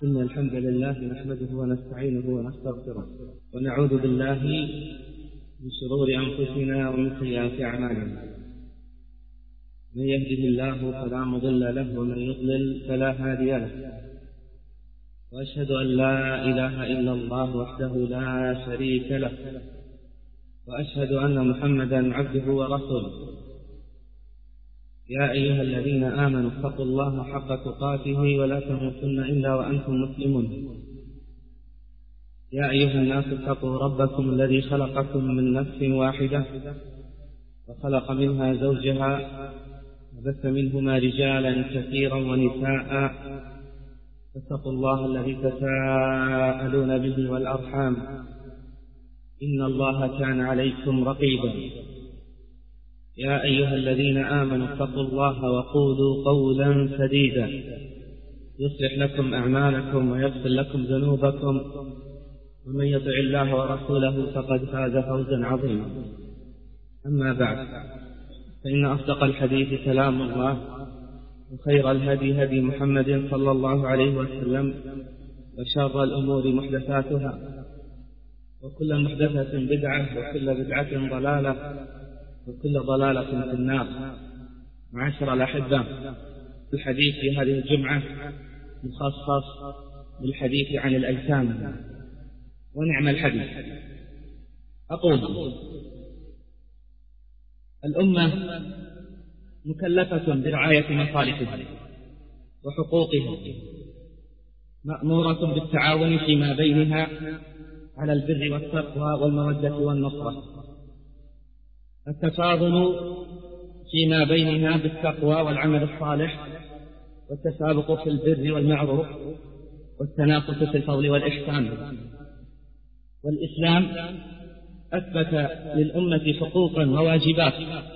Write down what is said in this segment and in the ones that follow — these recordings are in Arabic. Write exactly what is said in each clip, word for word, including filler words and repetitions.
إن الحمد لله نحمده ونستعينه ونستغفره ونعوذ بالله من شرور أنفسنا ومن سيئات أعمالنا. من يهده الله فلا مضل له ومن يضلل فلا هادي له، وأشهد أن لا إله إلا الله وحده لا شريك له، وأشهد أن محمدا عبده ورسوله. يا أيها الذين آمنوا اتقوا الله حق تقاته ولا تموتن إلا وأنتم مسلمون. يا أيها الناس اتقوا ربكم الذي خلقكم من نفس واحدة وخلق منها زوجها وبث منهما رجالا كثيرا ونساء، فاتقوا الله الذي تساءلون به والأرحام إن الله كان عليكم رقيبا. يا أيها الذين آمنوا اتقوا الله وقولوا قولا سديدا يصلح لكم أعمالكم ويغفر لكم ذنوبكم، ومن يطع الله ورسوله فقد فاز فوزا عظيما. أما بعد، فإن أصدق الحديث كلام الله، وخير الهدي هدي محمد صلى الله عليه وسلم، وشر الأمور محدثاتها، وكل محدثة بدعة، وكل بدعة ضلالة، وكل ضلالة في النار. معاشر الأحبة، الحديث في هذه الجمعة مخصص بالحديث عن الأيتام، ونعم الحديث. أقول: الأمة مكلفة برعاية مصالحها وحقوقها، مأمورة بالتعاون فيما بينها على البر والتقوى والمودة والنصرة، التفاضل فيما بينها بالتقوى والعمل الصالح، والتسابق في البر والمعروف، والتنافس في الفضل والإحسان. والإسلام أثبت للأمة حقوقا وواجبات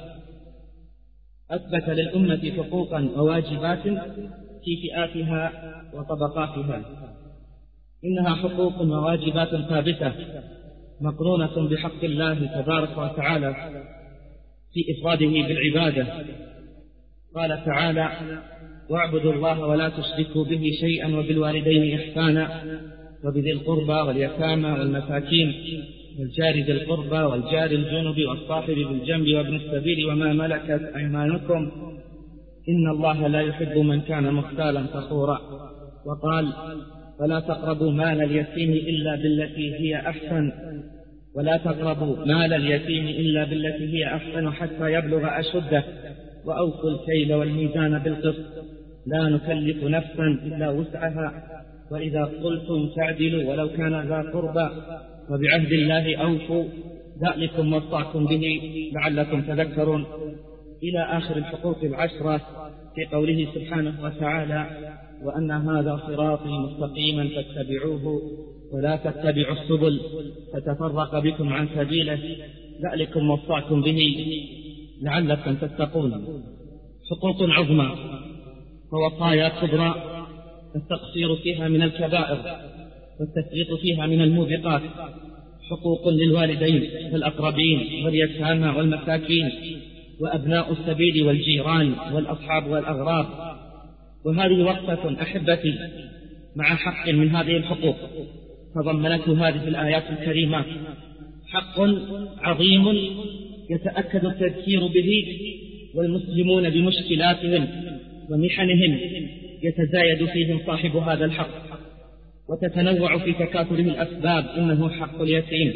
أثبت للأمة حقوقا وواجبات في فئاتها وطبقاتها. إنها حقوق وواجبات ثابتة مقرونة بحق الله تبارك وتعالى في إفراده بالعبادة. قال تعالى: واعبدوا الله ولا تشركوا به شيئا وبالوالدين إحسانا وبذي القربى واليتامى والمساكين والجار ذي القربى والجار الجنب والصاحب بالجنب وابن السبيل وما ملكت أيمانكم إن الله لا يحب من كان مختالا فخورا. وقال: ولا تقربوا مال اليتيم إلا بالتي هي أحسن ولا تقربوا مال اليتيم إلا بالتي هي أحسن حتى يبلغ أشده وأوفوا الكيل والميزان بالقسط لا نكلف نفسا إلا وسعها وإذا قلتم فاعدلوا ولو كان ذا قربى وبعهد الله أوفوا ذلكم وصاكم به لعلكم تذكرون، إلى آخر الحقوق العشرة في قوله سبحانه وتعالى: وأن هذا صراطي مستقيما فاتبعوه ولا تتبعوا السبل فتفرق بكم عن سبيله ذلكم وصاكم به لعلكم تتقون. حقوق عظمى ووصايا كبرى التقصير فيها من الكبائر والتفريط فيها من الموبقات. حقوق للوالدين والأقربين واليتامى والمساكين وأبناء السبيل والجيران والأصحاب والأغراب. وهذه وقفة أحبتي مع حق من هذه الحقوق تضمنته هذه الآيات الكريمات، حق عظيم يتأكد التذكير به والمسلمون بمشكلاتهم ومحنهم يتزايد فيهم صاحب هذا الحق وتتنوع في تكاثره الأسباب. إنه حق اليتيم.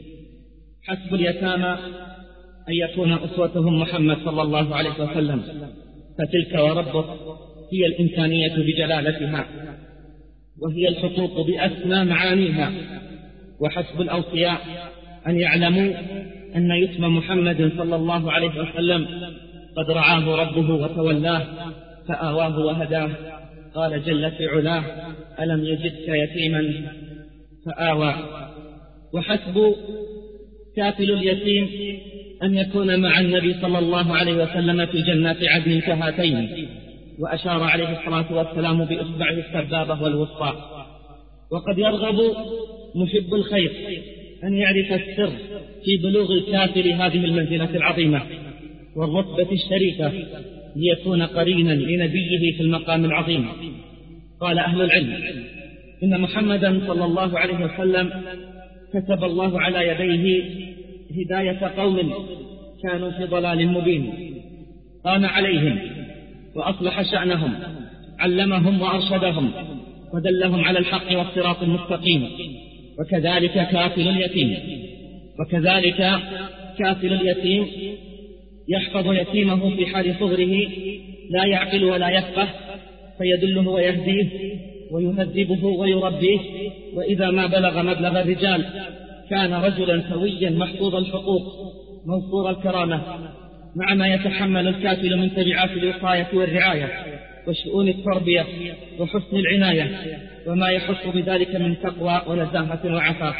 حسب اليتامى أن يكون أسوتهم محمد صلى الله عليه وسلم، فتلك وربك هي الإنسانية بجلالتها، وهي الحقوق بأسمى معانيها. وحسب الأوصياء أن يعلموا أن يتم محمد صلى الله عليه وسلم قد رعاه ربه وتولاه فآواه وهداه. قال جل في علاه: ألم يجدك يتيما فآوى. وحسب كافل اليتيم أن يكون مع النبي صلى الله عليه وسلم في جنات عدن كهاتين. وأشار عليه الصلاة والسلام بإصبعه السبابة والوسطى. وقد يرغب محب الخير أن يعرف السر في بلوغ الكافل هذه المنزلة العظيمة والرتبة الشريفة ليكون قرينا لنبيه في المقام العظيم. قال أهل العلم إن محمدا صلى الله عليه وسلم كتب الله على يديه هداية قوم كانوا في ضلال مبين، قام عليهم وأصلح شأنهم، علمهم وأرشدهم ودلهم على الحق والصراط المستقيم. وكذلك كافل اليتيم وكذلك كافل اليتيم يحفظ يتيمه في حال صغره، لا يعقل ولا يفقه، فيدله ويهديه ويهذبه ويربيه، وإذا ما بلغ مبلغ الرجال كان رجلا سويا محفوظ الحقوق موفور الكرامة، مع ما يتحمل الكافل من تبعات الوصاية والرعاية وشؤون التربية وحسن العناية، وما يحس بذلك من تقوى ونزاهة وعفاف.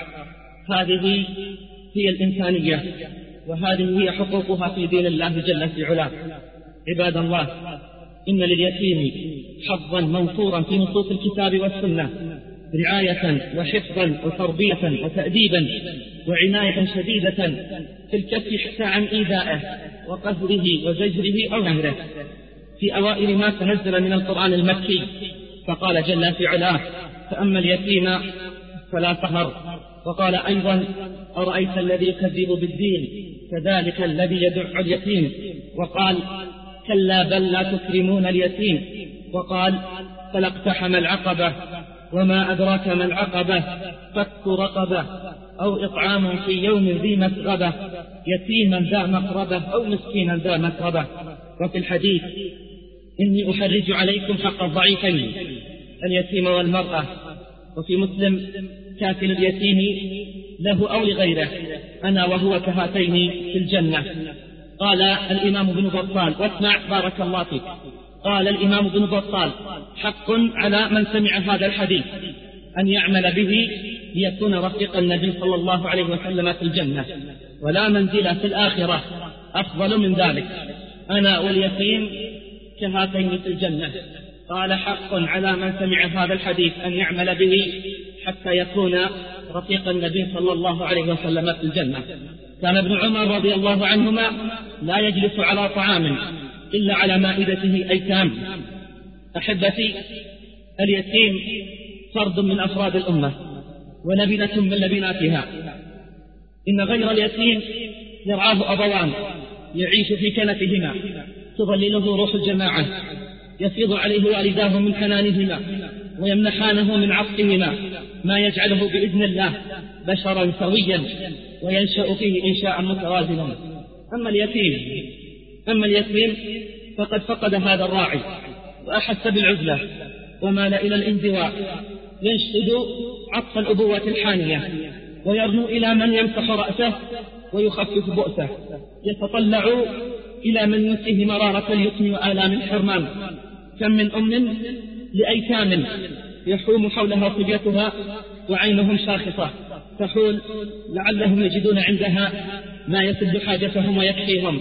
هذه هي الإنسانية، وهذه هي حقوقها في دين الله جل في علاه. عباد الله، إن لليتيم حظا منصورا في نصوص الكتاب والسنة، رعاية وحفظا وتربية وتأديبا وعناية شديدة في الكف حتى عن إيذائه وقهره وزجره أو نهره. في أوائل ما تنزل من القرآن المكي فقال جل في علاه: فأما اليتيم فلا تقهر. وقال أيضا: أرأيت الذي يكذب بالدين فذلك الذي يدع اليتيم. وقال: كلا بل لا تكرمون اليتيم. وقال: فلا اقتحم العقبة. وما أدراك ما العقبة؟ فك رقبة أو إطعام في يوم ذي مسغبة، يتيما ذا مقربة أو مسكينا ذا متربة. وفي الحديث: إني أحرج عليكم حق الضعيفين اليتيم والمرأة. وفي مسلم: كافل اليتيم له أو لغيره أنا وهو كهاتين في الجنة. قال الإمام ابن بطال، واسمع بارك الله فيك، قال الإمام ابن بطال: حق على من سمع هذا الحديث أن يعمل به ليكون رفيق النبي صلى الله عليه وسلم في الجنة، ولا منزل في الآخرة أفضل من ذلك، أنا واليتيم كهاتين في الجنة. قال: حق على من سمع هذا الحديث أن يعمل به حتى يكون رفيق النبي صلى الله عليه وسلم في الجنة. كان ابن عمر رضي الله عنهما لا يجلس على طعام إلا على مائدته أيتام. أحبتي، اليتيم فرد من أفراد الأمة ولبنة من لبناتها. إن غير اليتيم يرعاه أبوان يعيش في كنفهما، تظلله روح الجماعة، يفيض عليه والداه من حنانهما ويمنحانه من عطفهما ما يجعله بإذن الله بشرا سويا وينشأ فيه إنشاء متوازنا. أما اليتيم أما اليتيم فقد فقد هذا الراعي وأحس بالعزلة ومال إلى الانزواء، ينشد عطف الأبوة الحانية ويرنو إلى من يمسح رأسه ويخفف بؤسه، يتطلع إلى من ينسيه مرارة اليتم وآلام الحرمان. كم من أم لأيتام يحوم حولها صبيتها وعينهم شاخصة، تحول لعلهم يجدون عندها ما يسد حاجتهم ويكفيهم.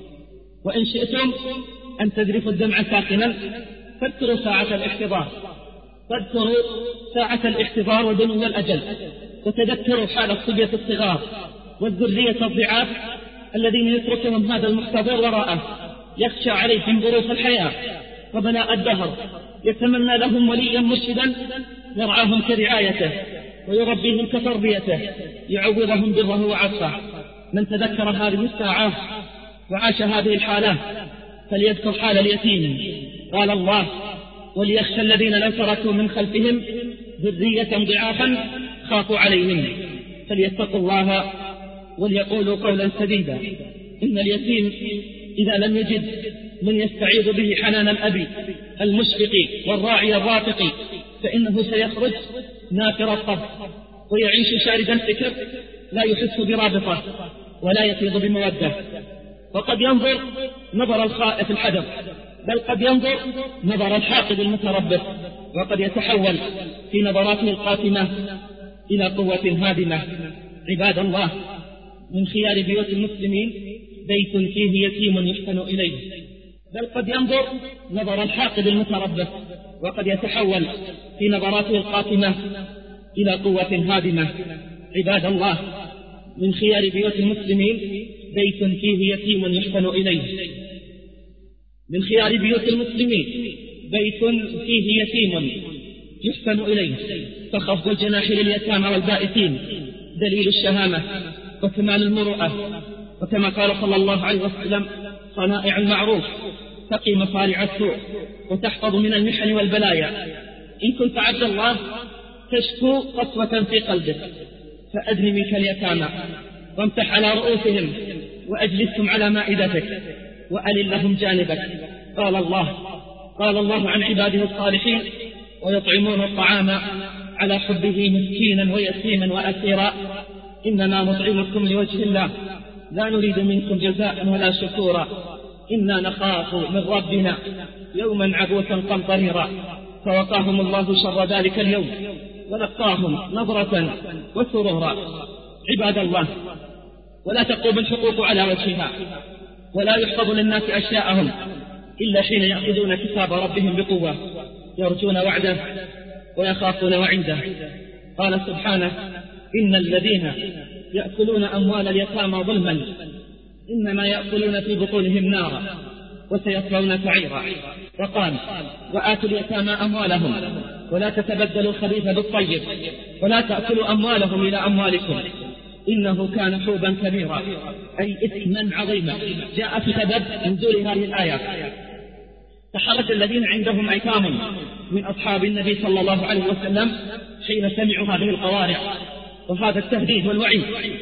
وإن شئتم أن تذرفوا الدمع ساخنا فاذكروا ساعة الاحتضار فاذكروا ساعة الاحتضار ودنو الأجل، وتذكروا حال الصبية الصغار والذرية الضعاف الذين يتركهم هذا المحتضر وراءه، يخشى عليهم ظروف الحياة وبلاء الدهر، يتمنى لهم وليا مرشدا يرعاهم كرعايته ويربيهم كتربيته، يعوضهم بره وعطفه. من تذكر هذه الساعة وعاش هذه الحالة فليذكر حال اليتيم. قال الله: وليخشى الذين لو تركوا من خلفهم ذرية ضعافا خافوا عليهم فليتقوا الله وليقولوا قولا سديدا. إن اليتيم إذا لم يجد من يستعيذ به حنان الأب المشفق والراعي الرافق فإنه سيخرج نافر الطب ويعيش شارد الفكر، لا يحس برابطه ولا يفيض بمودة. وقد ينظر نظر الخائف الحذر، بل قد ينظر نظر الحاقد المتربص، وقد يتحول في نظراته القاتمة إلى قوة هادمة. عباد الله، من خيار بيوت المسلمين بيت فيه يتيم يحسن إليه، بل قد ينظر نظر الحاقد المتربص، وقد يتحول في نظراته القاتمة إلى قوة هادمة. عباد الله، من خيار بيوت المسلمين بيت فيه يتيم يحسن إليه. من خيار بيوت المسلمين بيت فيه يتيم يحسن إليه، فخفض الجناح لليتامى والبائسين دليل الشهامة وكمال المروءة، وكما قال صلى الله عليه وسلم: صنائع المعروف تقي مصارع السوء وتحفظ من المحن والبلايا. إن كنت عبد الله تشكو قسوة في قلبك فأدن منك اليتامى وامسح على رؤوسهم وأجلسهم على مائدتك وألل لهم جانبك. قال الله قال الله عن عباده الصالحين: ويطعمون الطعام على حبه مسكينا ويتيما وأسيرا إنما نطعمكم لوجه الله لا نريد منكم جزاء ولا شكورا إنا نخاف من ربنا يوما عبوسا قمطريرا. فوقاهم الله شر ذلك اليوم ولقاهم نظرة وسرورا. عباد الله، ولا تقوم الحقوق على وجهها ولا يحفظ للناس أشياءهم إلا حين يأخذون كتاب ربهم بقوة يرجون وعده ويخافون وعنده. قال سبحانه: إن الذين يأكلون أموال اليتامى ظلما إنما يأكلون في بطونهم نارا وسيصلون سعيرا. وقال: وآتوا اليتامى أموالهم ولا تتبدلوا الخبيث بالطيب ولا تأكلوا أموالهم إلى أموالكم إنه كان حوبا كبيرا، أي إثما عظيما. جاء في سبب نزول هذه الآية: تحرج الذين عندهم أيتام من أصحاب النبي صلى الله عليه وسلم حين سمعوا هذه القوارع وهذا التهديد والوعيد،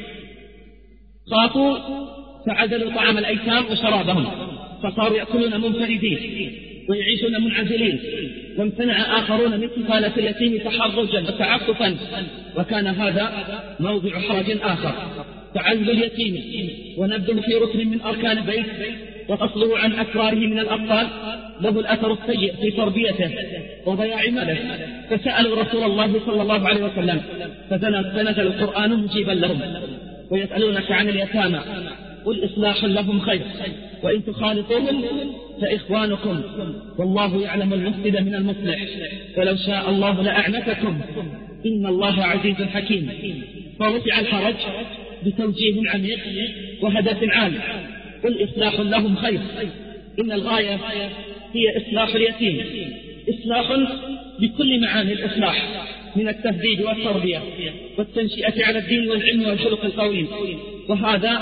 خافوا فعزلوا طعام الأيتام وشرابهم فصاروا يأكلون منفردين ويعيشون منعزلين، وامتنع آخرون من كفالة اليتيم تحرجا وتعففا، وكان هذا موضع حرج آخر. تعزل اليتيم ونبذه في ركن من أركان البيت وفصله عن أسراره من الأطفال له الأثر السيء في تربيته وضياع ماله. فسألوا رسول الله صلى الله عليه وسلم فنزل القرآن مجيبا لهم: ويسألونك عن اليتامى قل إصلاح لهم خير وإن تخالطوهم فإخوانكم والله يعلم المفسد من المصلح ولو شاء الله لأعنتكم إن الله عزيز حكيم. فرفع الحرج بتوجيه عميق وهدف عالي: قل إصلاح لهم خير. إن الغاية هي إصلاح اليتيم، إصلاح بكل معاني الإصلاح من التهذيب والتربية والتنشئة على الدين والعلم والخلق القويم، وهذا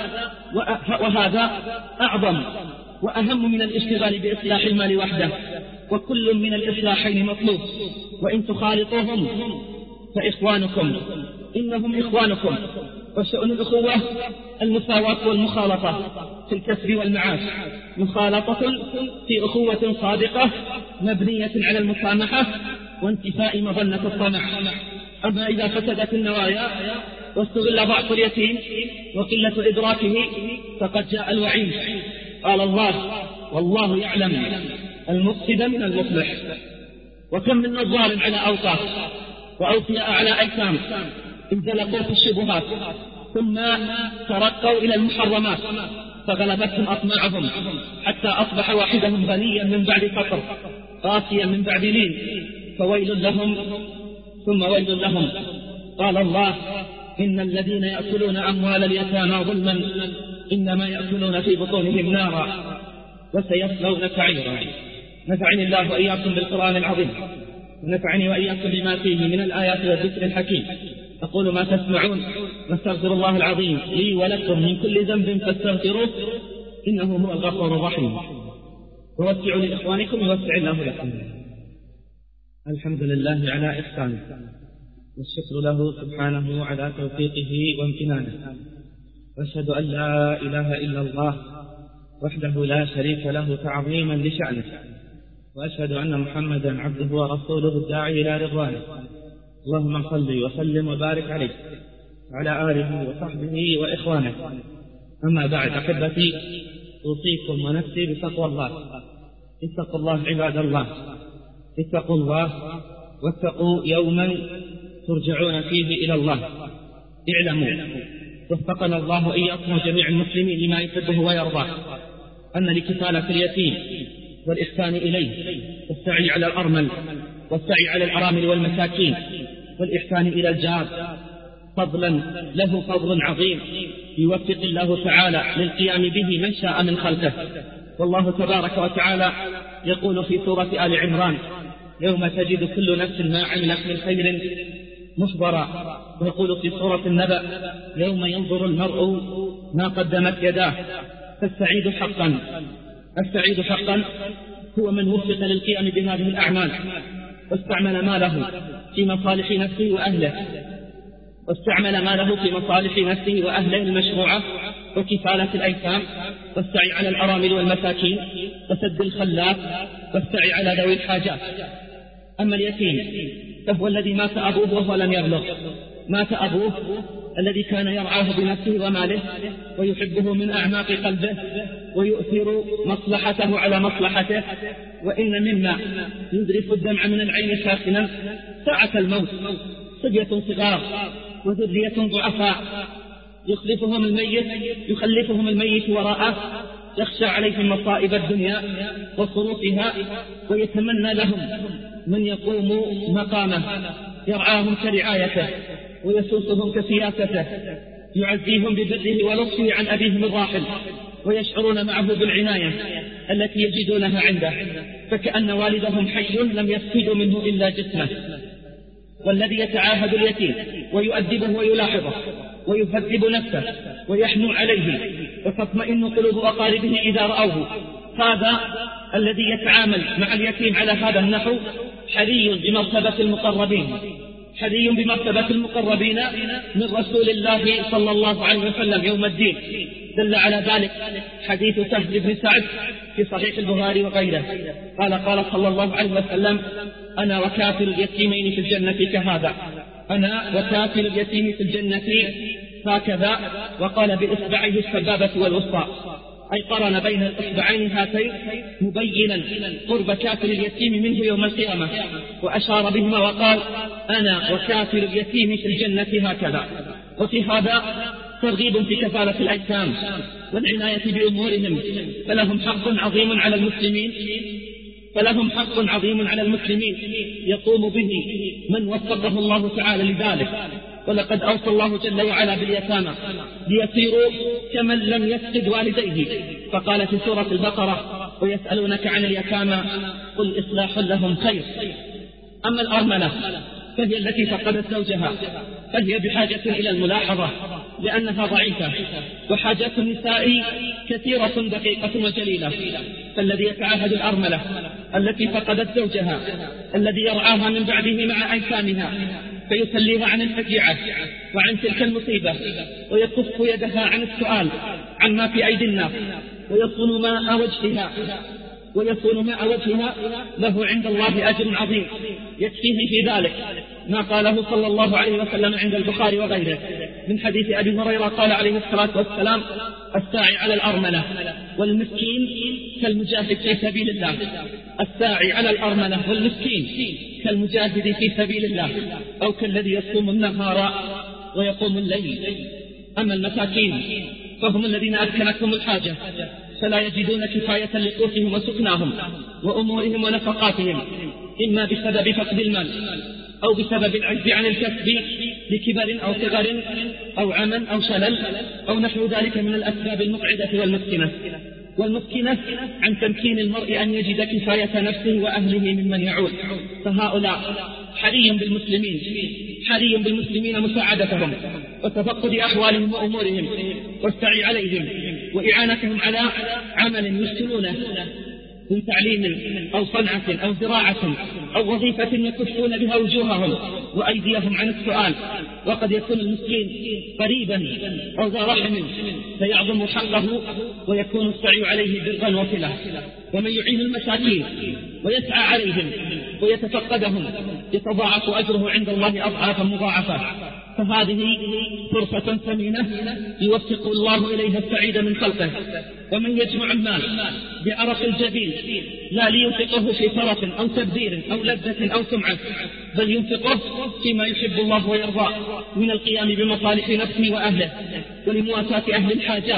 وهذا أعظم وأهم من الاشتغال بإصلاح المال وحده، وكل من الإصلاحين مطلوب. وإن تخالطوهم فإخوانكم إنهم إخوانكم. وشأن الأخوة المساواة والمخالطة في الكسب والمعاش، مخالطة في أخوة صادقة مبنية على المسامحة وانتفاء مظنة الطمع. أما إذا فسدت النوايا واستغل ضعف اليتيم وقلة إدراكه فقد جاء الوعيد. قال الله: والله يعلم المفسد من المصلح. وكم من نظار على أوقاف وأوفياء على أيتام انزلقوا في الشبهات ثم ترقوا إلى المحرمات فغلبتهم أطماعهم حتى أصبح واحدهم غنيا من بعد فقر قاسيا من بعد لين، فويل لهم ثم ويل لهم. قال الله: إن الذين يأكلون أموال اليتامى ظلما إنما يأكلون في بطونهم نارا وسيصلون سعيرا. نفعني الله وإياكم بالقرآن العظيم ونفعني وإياكم بما فيه من الآيات والذكر الحكيم. أقول ما تسمعون واستغفر الله العظيم لي ولكم من كل ذنب فاستغفروه إنه هو الغفور الرحيم. ووسعوا لإخوانكم يوسع الله لكم. الحمد لله على إحسانه والشكر له سبحانه على توفيقه وامتنانه، وأشهد أن لا إله إلا الله وحده لا شريك له تعظيما لشأنه، وأشهد أن محمدا عبده ورسوله الداعي إلى رضوانه. اللهم صل وسلم وبارك عليه وعلى آله وصحبه وإخوانه. أما بعد، أحبتي، أوصيكم ونفسي بتقوى الله. اتقوا الله عباد الله، اتقوا الله واتقوا يوما ترجعون فيه إلى الله. اعلموا وفقنا الله وإياكم وجميع المسلمين لما يحبه ويرضاه أن لكفالة اليتيم والإحسان إليه والسعي على الأرمل والسعي على الأرامل والمساكين والإحسان إلى الجار فضلا له فضل عظيم يوفق الله تعالى للقيام به من شاء من خلقه. والله تبارك وتعالى يقول في سورة آل عمران: يوم تجد كل نفس ما عملت من خير محضرا. ويقول في سورة النبأ يوم ينظر المرء ما قدمت يداه. فالسعيد حقا السعيد حقا هو من وفق للقيام بهذه الأعمال واستعمل ماله في مصالح نفسه وأهله واستعمل ماله في مصالح نفسه وأهله المشروعة وكفالة الأيتام والسعي على الأرامل والمساكين وسد الخلاف والسعي على ذوي الحاجات. أما اليتيم فهو الذي مات أبوه وهو لم يبلغ. مات أبوه الذي كان يرعاه بنفسه وماله ويحبه من أعماق قلبه ويؤثر مصلحته على مصلحته. وإن مما يذرف الدمع من العين ساخنا ساعة الموت صبية صغار وذرية ضعفاء يخلفهم الميت يخلفهم الميت وراءه يخشى عليهم مصائب الدنيا وصروفها ويتمنى لهم من يقوم مقامه يرعاهم كرعايته ويسوسهم كسياسته يعزيهم ببره ولطفه عن أبيهم الراحل ويشعرون معه بالعناية التي يجدونها عنده فكأن والدهم حي لم يفقدوا منه إلا جسمه. والذي يتعاهد اليتيم ويؤدبه ويلاحظه ويهذب نفسه ويحنو عليه وتطمئن قلوب أقاربه إذا رأوه هذا الذي يتعامل مع اليتيم على هذا النحو حري بمرتبة المقربين حري بمرتبة المقربين من رسول الله صلى الله عليه وسلم يوم الدين. دل على ذلك حديث سهل بن سعد في صحيح البخاري وغيره قال قال صلى الله عليه وسلم أنا وكافل اليتيمين في الجنة كهذا أنا وكافل اليتيم في الجنة هكذا. وقال بإصبعيه السبابة والوسطى أي قرن بين الإصبعين هاتين مبينا قرب كافل اليتيم منه يوم القيامة وأشار بهما وقال أنا وكافل اليتيم في الجنة هكذا. وفي هذا ترغيب في كفالة الأيتام والعناية بأمورهم فلهم حق عظيم على المسلمين فلهم حق عظيم على المسلمين يقوم به من وفقه الله تعالى لذلك. ولقد أوصى الله جل وعلا باليتامى ليصيروا كمن لم يفقد والديه فقال في سورة البقرة ويسألونك عن اليتامى قل إصلاح لهم خير. أما الأرملة فهي التي فقدت زوجها فهي بحاجة إلى الملاحظة لأنها ضعيفة وحاجات النساء كثيرة دقيقة وجليلة. فالذي يتعاهد الأرملة التي فقدت زوجها الذي يرعاها من بعده مع أيتامها فيسليها عن الفجيعة وعن تلك المصيبة ويكف يدها عن السؤال عما في أيدي الناس ويصون ماء وجهها ويصون ماء وجهها له عند الله أجر عظيم يكفيه في ذلك ما قاله صلى الله عليه وسلم عند البخاري وغيره من حديث أبي هريرة قال عليه الصلاة والسلام الساعي على الأرملة والمسكين كالمجاهد في سبيل الله. الساعي على الأرملة والمسكين كالمجاهد في سبيل الله أو كالذي يصوم النهار ويقوم الليل. أما المساكين فهم الذين أسكنتهم الحاجة فلا يجدون كفاية لقوتهم وسكناهم وأمورهم ونفقاتهم إما بسبب فقد المال أو بسبب العجز عن الكسب لكبر أو صغر أو عمى أو شلل أو نحو ذلك من الأسباب المقعدة والمسكنة. والمسكنة عن تمكين المرء أن يجد كفاية نفسه وأهله ممن يعول. فهؤلاء حري بالمسلمين حري بالمسلمين مساعدتهم وتفقد أحوالهم وأمورهم والسعي عليهم وإعانتهم على عمل يشتلونه من تعليم أو صنعة أو زراعة أو وظيفة يكفون بها وجوههم وأيديهم عن السؤال. وقد يكون المسكين قريبا أو ذا رحم فيعظم حقه ويكون السعي عليه برا وصلة. ومن يعين المساكين ويسعى عليهم ويتفقدهم يتضاعف أجره عند الله أضعافا مضاعفة. فهذه فرصة ثمينة يوفق الله إليها السعيد من خلقه. ومن يجمع المال بعرق الجبين لا لينفقه في طرف أو تبذير أو لذة أو سمعة بل ينفقه فيما يحب الله ويرضى من القيام بمصالح نفسه وأهله ولمواساة أهل الحاجات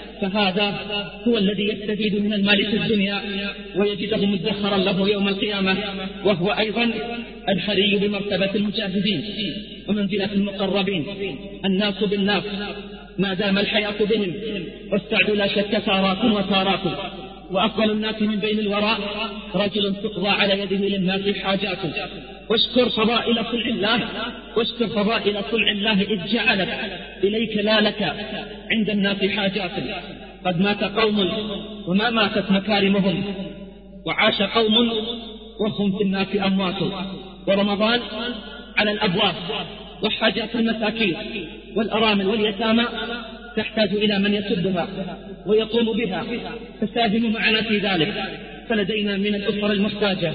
فهذا هو الذي يستفيد من المال في الدنيا ويجده مدخرا له يوم القيامة. وهو أيضا الحري بمرتبة المجاهدين ومنزلة المقربين الناس بالناس ما دام الحياة بهم واستعدوا لا شك تارات وتارات وأفضل الناس من بين الوراء رجل تقضى على يده للناس حاجاته. واشكر فضائل صنع الله، واشكر فضائل صنع الله إذ جعلت إليك لا لك عند الناس حاجات. قد مات قوم وما ماتت مكارمهم، وعاش قوم وهم في الناس أموات. ورمضان على الأبواب، وحاجات المساكين والأرامل واليتامى تحتاج إلى من يسدها ويقوم بها، فساهموا معنا في ذلك. فلدينا من الأسر المحتاجة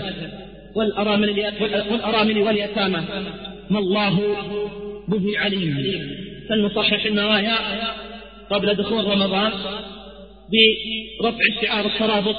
والأرامل واليتامى ما الله به عليم. فلنصحح النوايا قبل دخول رمضان برفع شعار الترابط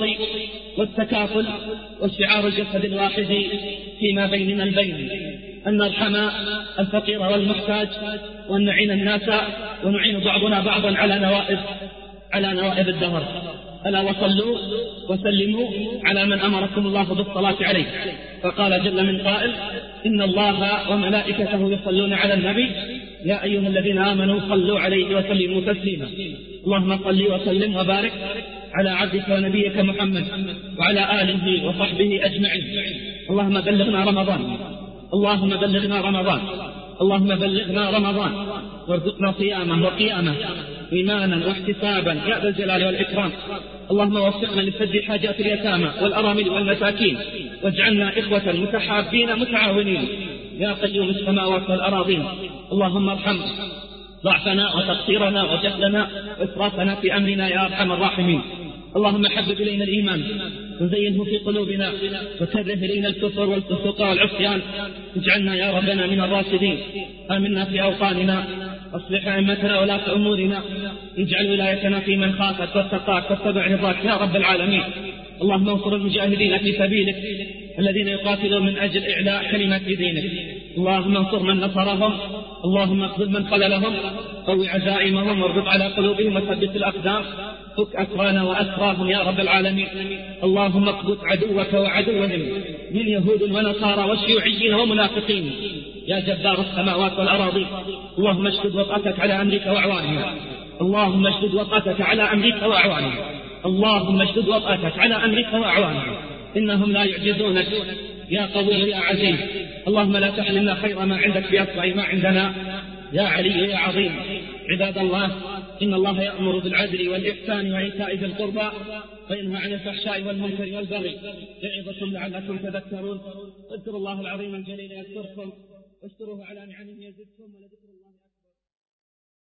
والتكافل وشعار الجسد الواحد فيما بيننا البين، أن نرحم الفقير والمحتاج، وأن نعين الناس ونعين بعضنا بعضا على نوائب على نوائب الدهر. ألا وصلوا وسلموا على من أمركم الله بالصلاة عليه. فقال جل من قائل: إن الله وملائكته يصلون على النبي يا أيها الذين آمنوا صلوا عليه وسلموا تسليما. اللهم صل وسلم وبارك على عبدك ونبيك محمد وعلى آله وصحبه أجمعين. اللهم بلغنا رمضان، اللهم بلغنا رمضان، اللهم بلغنا رمضان وارزقنا صيامه وقيامه إيمانا واحتسابا يا ذا الجلال والإكرام. اللهم وفقنا لسد حاجات اليتامى والأرامل والمساكين، واجعلنا إخوة متحابين متعاونين يا قيوم السماوات والأراضين. اللهم ارحم ضعفنا وتقصيرنا وجهلنا وإسرافنا في أمرنا يا أرحم الراحمين. اللهم حبب إلينا الإيمان وزينه في قلوبنا، وكره إلينا الكفر والفسوق والعصيان، اجعلنا يا ربنا من الراشدين. آمنا في أوطاننا، أصلح أئمتنا ولاة أمورنا، اجعل ولايتنا في من خافك واتقاك واتبع رضاك يا رب العالمين. اللهم انصر المجاهدين في سبيلك الذين يقاتلون من أجل إعلاء كلمة دينك. اللهم انصر من نصرهم، اللهم اخذل من خذلهم، قوي عزائمهم واربط على قلوبهم وثبت الأقدام، فك أسرانا وأسراهم يا رب العالمين. اللهم اقبض عدوك وعدوهم من يهود ونصارى وشيوعيين ومنافقين يا جبار السماوات والأراضي. اللهم اشدد وطأتك على أمريكا وأعوانها، اللهم اشدد وطأتك على أمريكا وأعوانها، اللهم اشدد وطأتك على أمريكا وأعوانها. إنهم لا يعجزونك يا قوي يا عزيز. اللهم لا تحرمنا خير ما عندك بأسرع ما عندنا يا علي يا عظيم. عباد الله، إن الله يأمر بالعدل والإحسان وإيتاء ذي القربى وينهى عن الفحشاء والمنكر والبغي يعظكم لعلكم تذكرون. اذكروا الله العظيم الجليل يذكركم، واشكروه على نعمه يزدكم، ولذكر الله